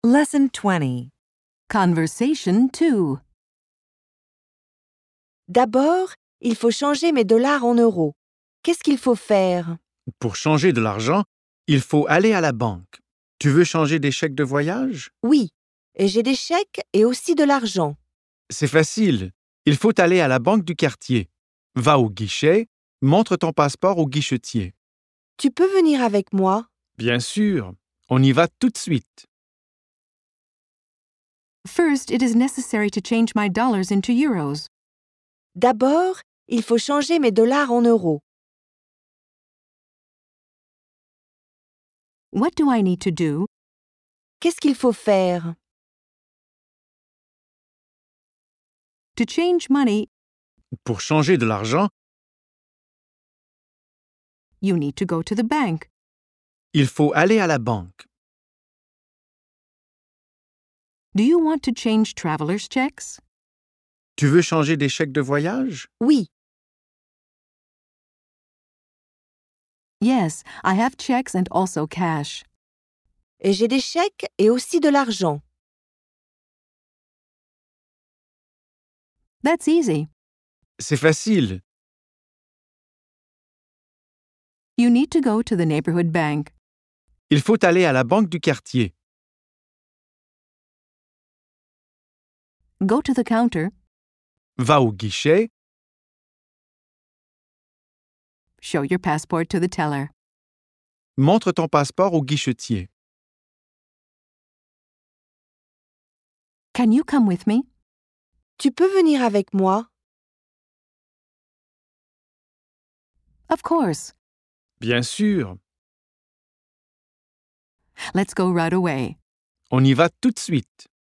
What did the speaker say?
Lesson 20. Conversation 2. D'abord, il faut changer mes dollars en euros. Qu'est-ce qu'il faut faire? Pour changer de l'argent, il faut aller à la banque. Tu veux changer des chèques de voyage? Oui, et j'ai des chèques et aussi de l'argent. C'est facile. Il faut aller à la banque du quartier. Va au guichet, montre ton passeport au guichetier. Tu peux venir avec moi? Bien sûr, on y va tout de suite. First, it is necessary to change my dollars into euros. D'abord, il faut changer mes dollars en euros. What do I need to do? Qu'est-ce qu'il faut faire? To change money, Pour changer de l'argent, you need to go to the bank. il faut aller à la banque. Do you want to change traveler's checks? Tu veux changer des chèques de voyage? Oui, Yes, I have checks and also cash. et j'ai des chèques et aussi de l'argent. That's easy. C'est facile. You need to go to the neighborhood bank. Il faut aller à la banque du quartier. Go to the counter. Va au guichet, Show your passport to the teller. montre ton passeport au guichetier. Can you come with me? Tu peux venir avec moi? Of course. Bien sûr, Let's go right away. on y va tout de suite.